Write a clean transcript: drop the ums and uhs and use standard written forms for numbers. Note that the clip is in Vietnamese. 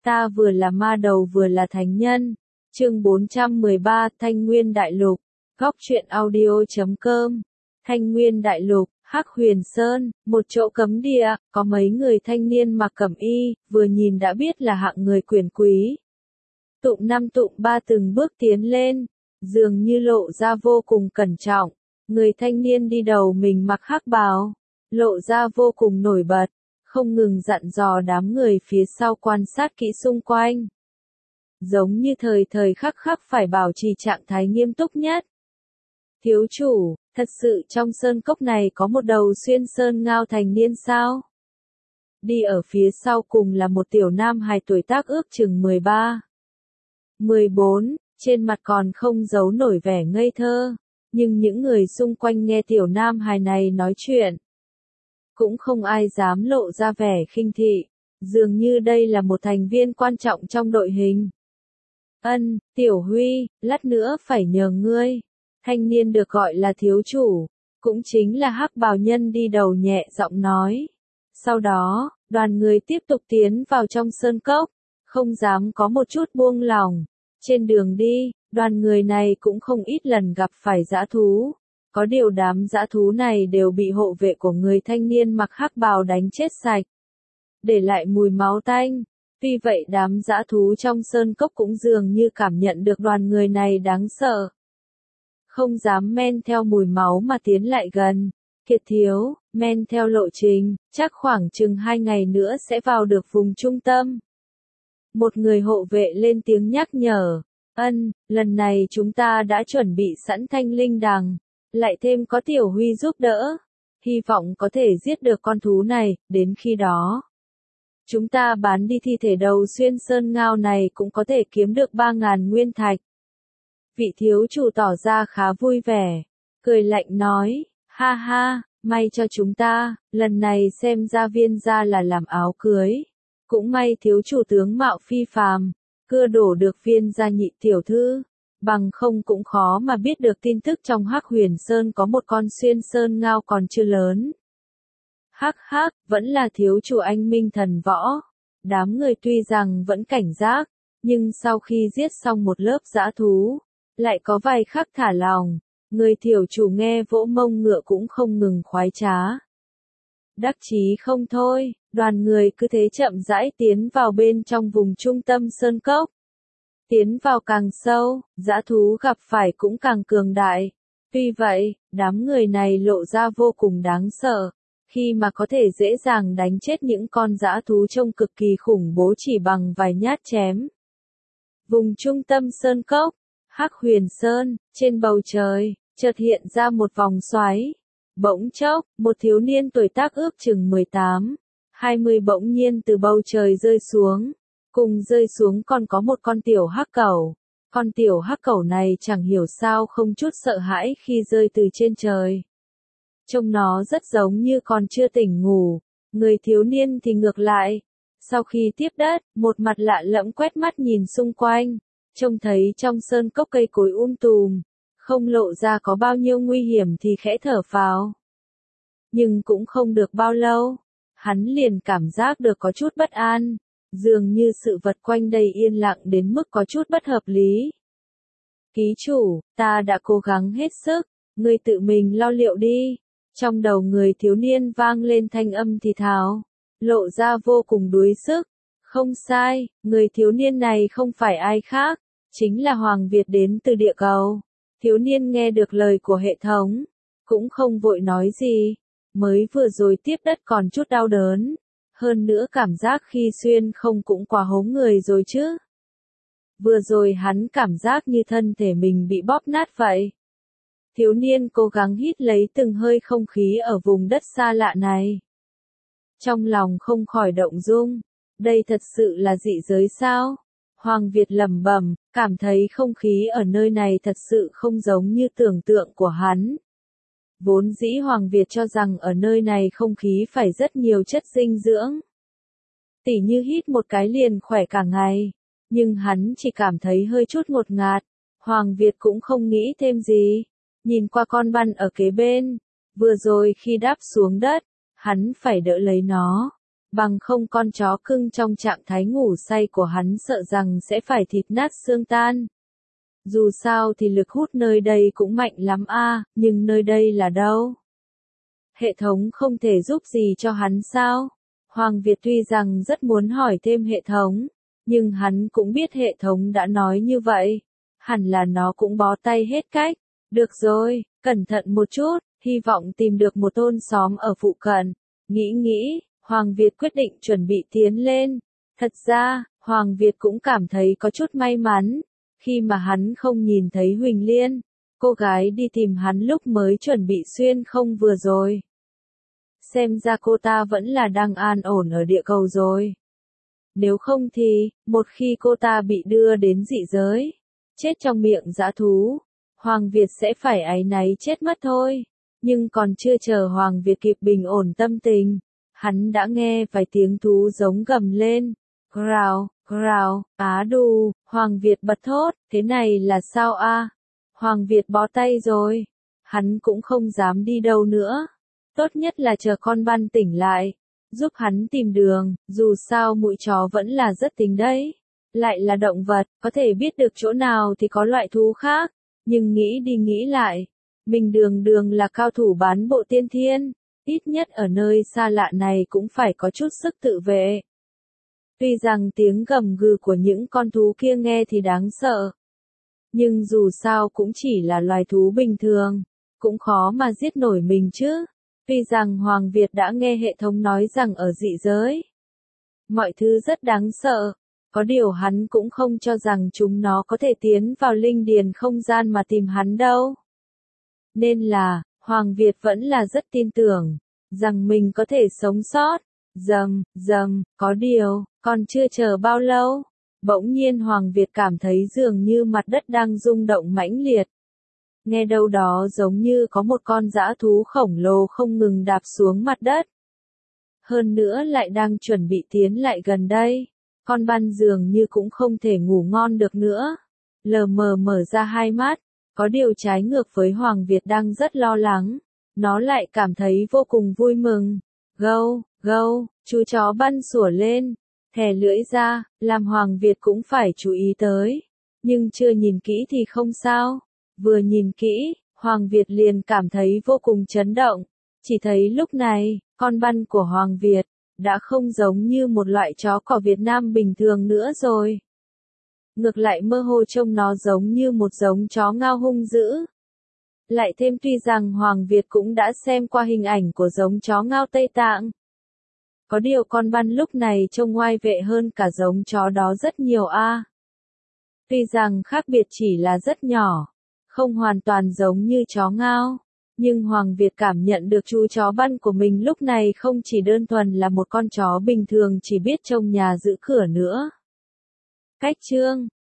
Ta vừa là ma đầu vừa là thánh nhân. Chương 413 Thanh Nguyên Đại Lục. Góc truyện audio.com. Thanh Nguyên Đại Lục, Hắc Huyền Sơn, một chỗ cấm địa, có mấy người thanh niên mặc cẩm y, vừa nhìn đã biết là hạng người quyền quý. Tụng năm tụng ba từng bước tiến lên, dường như lộ ra vô cùng cẩn trọng. Người thanh niên đi đầu mình mặc hắc bào, lộ ra vô cùng nổi bật, không ngừng dặn dò đám người phía sau quan sát kỹ xung quanh. Giống như thời thời khắc khắc phải bảo trì trạng thái nghiêm túc nhất. Thiếu chủ, thật sự trong sơn cốc này có một đầu xuyên sơn ngao thành niên sao? Đi ở phía sau cùng là một tiểu nam hài tuổi tác ước chừng 13, 14, trên mặt còn không giấu nổi vẻ ngây thơ, nhưng những người xung quanh nghe tiểu nam hài này nói chuyện, cũng không ai dám lộ ra vẻ khinh thị, dường như đây là một thành viên quan trọng trong đội hình. Tiểu Huy, lát nữa phải nhờ ngươi. Thanh niên được gọi là thiếu chủ, cũng chính là hắc bào nhân đi đầu nhẹ giọng nói. Sau đó, đoàn người tiếp tục tiến vào trong sơn cốc, không dám có một chút buông lỏng. Trên đường đi, đoàn người này cũng không ít lần gặp phải dã thú. Có điều đám dã thú này đều bị hộ vệ của người thanh niên mặc hắc bào đánh chết sạch, để lại mùi máu tanh. Tuy vậy đám dã thú trong sơn cốc cũng dường như cảm nhận được đoàn người này đáng sợ, không dám men theo mùi máu mà tiến lại gần. Kiệt thiếu, men theo lộ trình, chắc khoảng chừng 2 ngày nữa sẽ vào được vùng trung tâm. Một người hộ vệ lên tiếng nhắc nhở. Lần này chúng ta đã chuẩn bị sẵn thanh linh đằng, lại thêm có Tiểu Huy giúp đỡ, hy vọng có thể giết được con thú này, đến khi đó chúng ta bán đi thi thể đầu xuyên sơn ngao này cũng có thể kiếm được 3.000 nguyên thạch. Vị thiếu chủ tỏ ra khá vui vẻ, cười lạnh nói, ha ha, may cho chúng ta, lần này xem ra viên gia là làm áo cưới. Cũng may thiếu chủ tướng mạo phi phàm, cưa đổ được viên gia nhị tiểu thư, bằng không cũng khó mà biết được tin tức trong Hắc Huyền Sơn có một con xuyên sơn ngao còn chưa lớn. Hắc hắc, vẫn là thiếu chủ anh minh thần võ. Đám người tuy rằng vẫn cảnh giác, nhưng sau khi giết xong một lớp dã thú, lại có vài khắc thả lòng, người tiểu chủ nghe vỗ mông ngựa cũng không ngừng khoái trá. Đắc chí không thôi, đoàn người cứ thế chậm rãi tiến vào bên trong vùng trung tâm sơn cốc. Tiến vào càng sâu, dã thú gặp phải cũng càng cường đại. Tuy vậy, đám người này lộ ra vô cùng đáng sợ, khi mà có thể dễ dàng đánh chết những con dã thú trông cực kỳ khủng bố chỉ bằng vài nhát chém. Vùng trung tâm sơn cốc, Hắc Huyền Sơn, trên bầu trời, chợt hiện ra một vòng xoáy. Bỗng chốc, một thiếu niên tuổi tác ước chừng 18, 20 bỗng nhiên từ bầu trời rơi xuống. Cùng rơi xuống còn có một con tiểu hắc cẩu. Con tiểu hắc cẩu này chẳng hiểu sao không chút sợ hãi khi rơi từ trên trời. Trông nó rất giống như còn chưa tỉnh ngủ. Người thiếu niên thì ngược lại. Sau khi tiếp đất, một mặt lạ lẫm quét mắt nhìn xung quanh. Trông thấy trong sơn cốc cây cối tùm, không lộ ra có bao nhiêu nguy hiểm thì khẽ thở phào. Nhưng cũng không được bao lâu, hắn liền cảm giác được có chút bất an, dường như sự vật quanh đây yên lặng đến mức có chút bất hợp lý. Ký chủ, ta đã cố gắng hết sức, ngươi tự mình lo liệu đi. Trong đầu người thiếu niên vang lên thanh âm thì thào, lộ ra vô cùng đuối sức. Không sai, người thiếu niên này không phải ai khác, chính là Hoàng Việt đến từ địa cầu. Thiếu niên nghe được lời của hệ thống, cũng không vội nói gì, mới vừa rồi tiếp đất còn chút đau đớn, hơn nữa cảm giác khi xuyên không cũng quá hố người rồi chứ. Vừa rồi hắn cảm giác như thân thể mình bị bóp nát vậy. Thiếu niên cố gắng hít lấy từng hơi không khí ở vùng đất xa lạ này. Trong lòng không khỏi động dung, đây thật sự là dị giới sao? Hoàng Việt lẩm bẩm, cảm thấy không khí ở nơi này thật sự không giống như tưởng tượng của hắn. Vốn dĩ Hoàng Việt cho rằng ở nơi này không khí phải rất nhiều chất dinh dưỡng. Tỉ như hít một cái liền khỏe cả ngày. Nhưng hắn chỉ cảm thấy hơi chút ngột ngạt. Hoàng Việt cũng không nghĩ thêm gì. Nhìn qua con băn ở kế bên. Vừa rồi khi đáp xuống đất, hắn phải đỡ lấy nó. bằng không con chó cưng trong trạng thái ngủ say của hắn sợ rằng sẽ phải thịt nát xương tan. Dù sao thì lực hút nơi đây cũng mạnh lắm nhưng nơi đây là đâu? Hệ thống không thể giúp gì cho hắn sao? Hoàng Việt tuy rằng rất muốn hỏi thêm hệ thống, nhưng hắn cũng biết hệ thống đã nói như vậy. Hẳn là nó cũng bó tay hết cách. Được rồi, cẩn thận một chút, hy vọng tìm được một thôn xóm ở phụ cận. Nghĩ, Hoàng Việt quyết định chuẩn bị tiến lên. Thật ra, Hoàng Việt cũng cảm thấy có chút may mắn, khi mà hắn không nhìn thấy Huỳnh Liên, cô gái đi tìm hắn lúc mới chuẩn bị xuyên không vừa rồi. Xem ra cô ta vẫn là đang an ổn ở địa cầu rồi. Nếu không thì, một khi cô ta bị đưa đến dị giới, chết trong miệng dã thú, Hoàng Việt sẽ phải áy náy chết mất thôi. Nhưng còn chưa chờ Hoàng Việt kịp bình ổn tâm tình, hắn đã nghe vài tiếng thú giống gầm lên. Growl, growl, đù, Hoàng Việt bật thốt, thế này là sao Hoàng Việt bó tay rồi. Hắn cũng không dám đi đâu nữa. Tốt nhất là chờ con Ban tỉnh lại, giúp hắn tìm đường, dù sao mũi chó vẫn là rất tính đấy. Lại là động vật, có thể biết được chỗ nào thì có loại thú khác. Nhưng nghĩ đi nghĩ lại, mình đường là cao thủ bán bộ tiên thiên, ít nhất ở nơi xa lạ này cũng phải có chút sức tự vệ. Tuy rằng tiếng gầm gừ của những con thú kia nghe thì đáng sợ, nhưng dù sao cũng chỉ là loài thú bình thường, cũng khó mà giết nổi mình chứ. Tuy rằng Hoàng Việt đã nghe hệ thống nói rằng ở dị giới, mọi thứ rất đáng sợ, có điều hắn cũng không cho rằng chúng nó có thể tiến vào linh điền không gian mà tìm hắn đâu. Nên là, Hoàng Việt vẫn là rất tin tưởng, rằng mình có thể sống sót. Dầm, có điều, còn chưa chờ bao lâu, bỗng nhiên Hoàng Việt cảm thấy dường như mặt đất đang rung động mãnh liệt. Nghe đâu đó giống như có một con dã thú khổng lồ không ngừng đạp xuống mặt đất. Hơn nữa lại đang chuẩn bị tiến lại gần đây. Con Ban dường như cũng không thể ngủ ngon được nữa. Lờ mờ mở ra hai mắt, có điều trái ngược với Hoàng Việt đang rất lo lắng. Nó lại cảm thấy vô cùng vui mừng. Gâu, chú chó Ban sủa lên, thè lưỡi ra, làm Hoàng Việt cũng phải chú ý tới. Nhưng chưa nhìn kỹ thì không sao. Vừa nhìn kỹ, Hoàng Việt liền cảm thấy vô cùng chấn động. Chỉ thấy lúc này, con Ban của Hoàng Việt đã không giống như một loại chó cỏ Việt Nam bình thường nữa rồi. Ngược lại mơ hồ trông nó giống như một giống chó ngao hung dữ. Lại thêm tuy rằng Hoàng Việt cũng đã xem qua hình ảnh của giống chó ngao Tây Tạng. Có điều con Ban lúc này trông oai vệ hơn cả giống chó đó rất nhiều Tuy rằng khác biệt chỉ là rất nhỏ, không hoàn toàn giống như chó ngao. Nhưng Hoàng Việt cảm nhận được chú chó Ban của mình lúc này không chỉ đơn thuần là một con chó bình thường chỉ biết trông nhà giữ cửa nữa. Cách chương